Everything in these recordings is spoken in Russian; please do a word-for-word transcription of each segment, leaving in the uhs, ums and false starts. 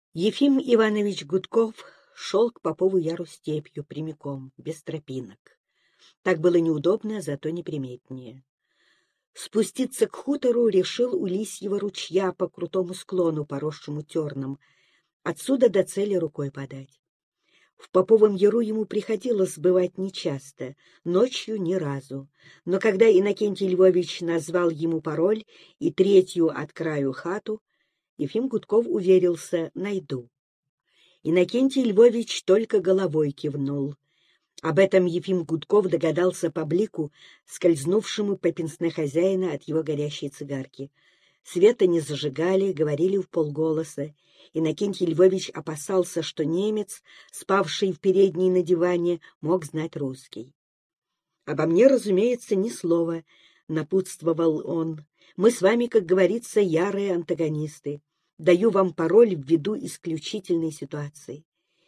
Ефим Иванович Гудков шел к Попову Яру степью прямиком, без тропинок. Так было неудобно, зато неприметнее. Спуститься к хутору решил у Лисьего ручья по крутому склону, поросшему терном. Отсюда до цели рукой подать. В Поповом Яру ему приходилось бывать нечасто, ночью ни разу. Но когда Иннокентий Львович назвал ему пароль и третью от краю хату, Ефим Гудков уверился — найду. Иннокентий Львович только головой кивнул. Об этом Ефим Гудков догадался по блику, скользнувшему по пенсне хозяина от его горящей цигарки. Света не зажигали, говорили вполголоса. Иннокентий Львович опасался, что немец, спавший в передней на диване, мог знать русский. «Обо мне, разумеется, ни слова», — напутствовал он. «Мы с вами, как говорится, ярые антагонисты. Даю вам пароль ввиду исключительной ситуации.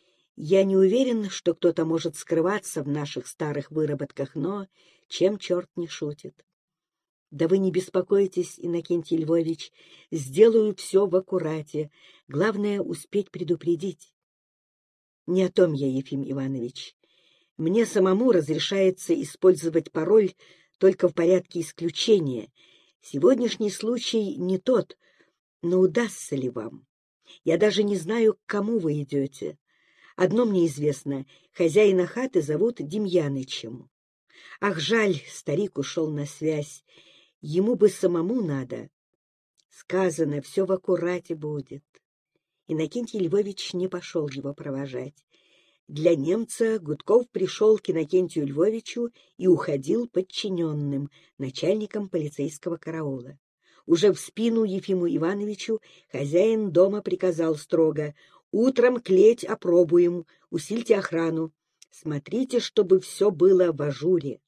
Я не уверен, что кто-то может скрываться в наших старых выработках, но чем черт не шутит. Да вы не беспокойтесь, Иннокентий Львович, сделаю все в аккурате. Главное — успеть предупредить». «Не о том я, Ефим Иванович. Мне самому разрешается использовать пароль только в порядке исключения. Сегодняшний случай не тот, но удастся ли вам? Я даже не знаю, к кому вы идете. Одно мне известно — хозяина хаты зовут Демьянычем. Ах, жаль, старик ушел на связь. Ему бы самому надо. Сказано, все в аккурате будет». Иннокентий Львович не пошел его провожать. Для немца Гудков пришел к Иннокентию Львовичу и уходил подчиненным, начальником полицейского караула. Уже в спину Ефиму Ивановичу хозяин дома приказал строго: «Утром клеть опробуем, усильте охрану. Смотрите, чтобы все было в ажуре».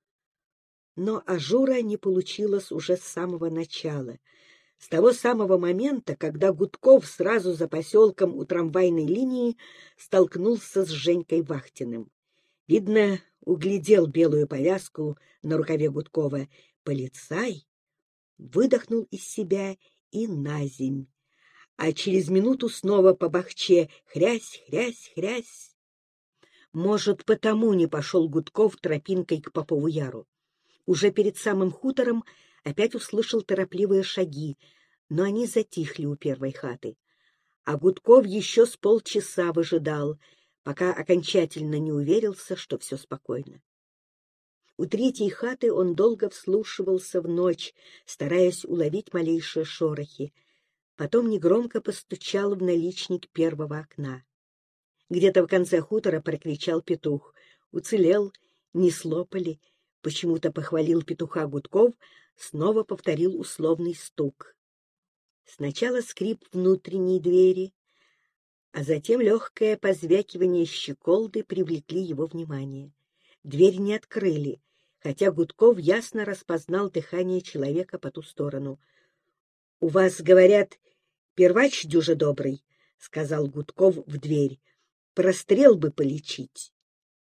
Но ажура не получилось уже с самого начала. С того самого момента, когда Гудков сразу за поселком у трамвайной линии столкнулся с Женькой Вахтиным. Видно, углядел белую повязку на рукаве Гудкова. Полицай выдохнул из себя и наземь. А через минуту снова по бахче: хрясь, хрясь, хрясь. Может, потому не пошел Гудков тропинкой к Попову Яру. Уже перед самым хутором опять услышал торопливые шаги, но они затихли у первой хаты. А Гудков еще с полчаса выжидал, пока окончательно не уверился, что все спокойно. У третьей хаты он долго вслушивался в ночь, стараясь уловить малейшие шорохи. Потом негромко постучал в наличник первого окна. Где-то в конце хутора прокричал петух. Уцелел, не слопали. Почему-то похвалил петуха Гудков, снова повторил условный стук. Сначала скрип внутренней двери, а затем легкое позвякивание щеколды привлекли его внимание. Дверь не открыли, хотя Гудков ясно распознал дыхание человека по ту сторону. — У вас, говорят, первач дюже добрый, — сказал Гудков в дверь. — Прострел бы полечить.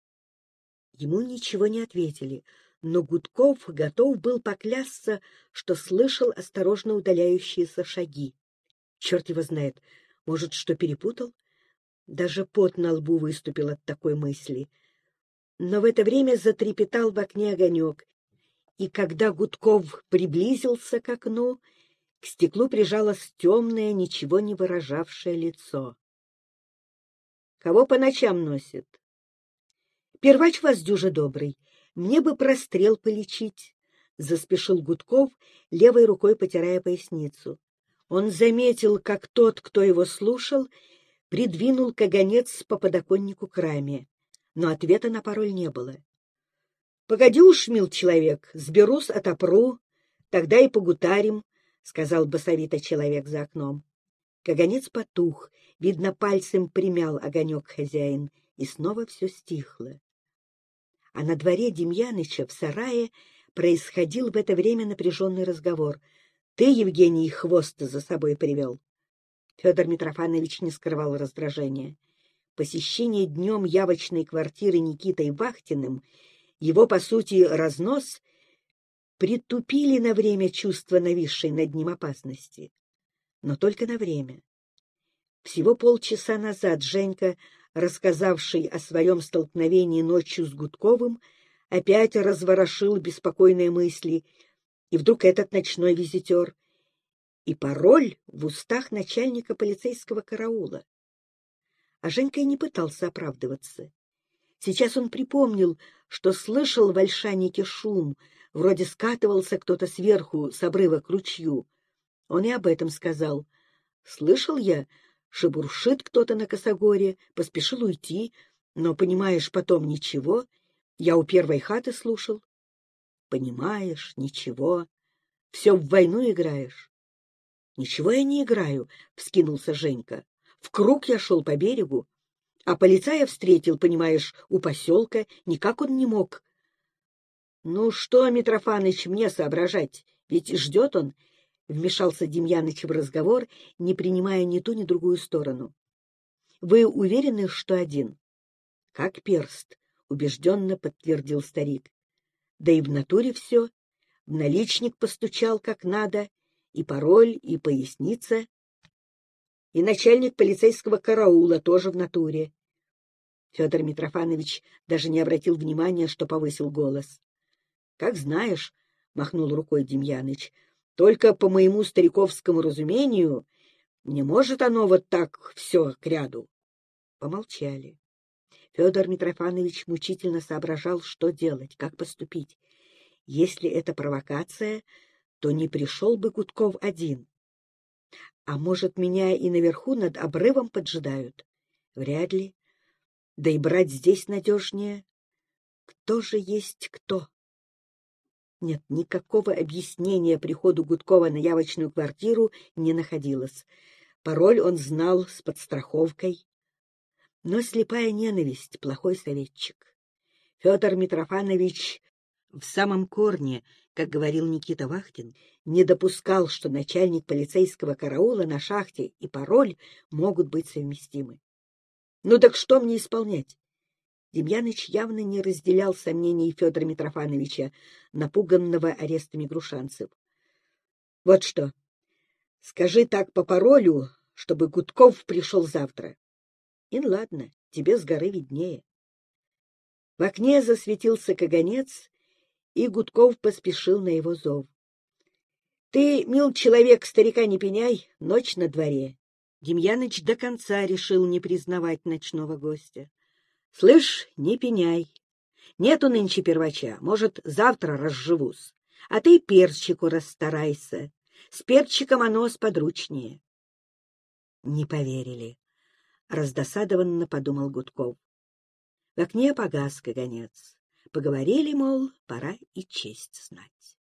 Ему ничего не ответили, но Гудков готов был поклясться, что слышал осторожно удаляющиеся шаги. Черт его знает, может, что перепутал? Даже пот на лбу выступил от такой мысли. Но в это время затрепетал в окне огонек, и когда Гудков приблизился к окну, к стеклу прижалось темное, ничего не выражавшее лицо. — Кого по ночам носит? — Первач вас дюже добрый. Мне бы прострел полечить, — заспешил Гудков, левой рукой потирая поясницу. Он заметил, как тот, кто его слушал, придвинул каганец по подоконнику к раме, но ответа на пароль не было. — Погоди уж, мил человек, сберусь, отопру, тогда и погутарим, — сказал басовито человек за окном. Каганец потух, видно, пальцем примял огонек хозяин, и снова все стихло. А на дворе Демьяныча в сарае происходил в это время напряженный разговор. — Ты, Евгений, хвост за собой привел? Федор Митрофанович не скрывал раздражения. Посещение днем явочной квартиры Никитой Вахтиным, его, по сути, разнос, притупили на время чувство нависшей над ним опасности. Но только на время. Всего полчаса назад Женька, рассказавший о своем столкновении ночью с Гудковым, опять разворошил беспокойные мысли, и вдруг этот ночной визитер и пароль в устах начальника полицейского караула. А Женька и не пытался оправдываться. Сейчас он припомнил, что слышал в Ольшанике шум, вроде скатывался кто-то сверху с обрыва к ручью. Он и об этом сказал. Слышал я, шебуршит кто-то на косогоре, поспешил уйти, но, понимаешь, потом ничего. Я у первой хаты слушал. Понимаешь, ничего. Все в войну играешь. Ничего я не играю, — вскинулся Женька. В круг я шел по берегу, а полицая встретил, понимаешь, у поселка. Никак он не мог. Ну что, Митрофаныч, мне соображать? Ведь ждет он. Вмешался Демьяныч в разговор, не принимая ни ту, ни другую сторону. — Вы уверены, что один? — Как перст, — убежденно подтвердил старик. — Да и в натуре все. В наличник постучал как надо, и пароль, и поясница. И начальник полицейского караула тоже в натуре. Федор Митрофанович даже не обратил внимания, что повысил голос. — Как знаешь, — махнул рукой Демьяныч, — только по моему стариковскому разумению не может оно вот так все к ряду. Помолчали. Федор Митрофанович мучительно соображал, что делать, как поступить. Если это провокация, то не пришел бы Гудков один. А может, меня и наверху над обрывом поджидают? Вряд ли. Да и брать здесь надежнее. Кто же есть кто? Нет, никакого объяснения приходу Гудкова на явочную квартиру не находилось. Пароль он знал с подстраховкой. Но слепая ненависть — плохой советчик. Федор Митрофанович в самом корне, как говорил Никита Вахтин, не допускал, что начальник полицейского караула на шахте и пароль могут быть совместимы. Ну так что мне исполнять? Демьяныч явно не разделял сомнений Федора Митрофановича, напуганного арестами грушанцев. — Вот что, скажи так по паролю, чтобы Гудков пришел завтра. И ладно, тебе с горы виднее. В окне засветился каганец, и Гудков поспешил на его зов. — Ты, мил человек, старика не пеняй, ночь на дворе. Демьяныч до конца решил не признавать ночного гостя. — Слышь, не пеняй. Нету нынче первача, может, завтра разживусь. А ты перчику расстарайся. С перчиком оно сподручнее. Не поверили. Раздосадованно подумал Гудков. В окне погас каганец. Поговорили, мол, пора и честь знать.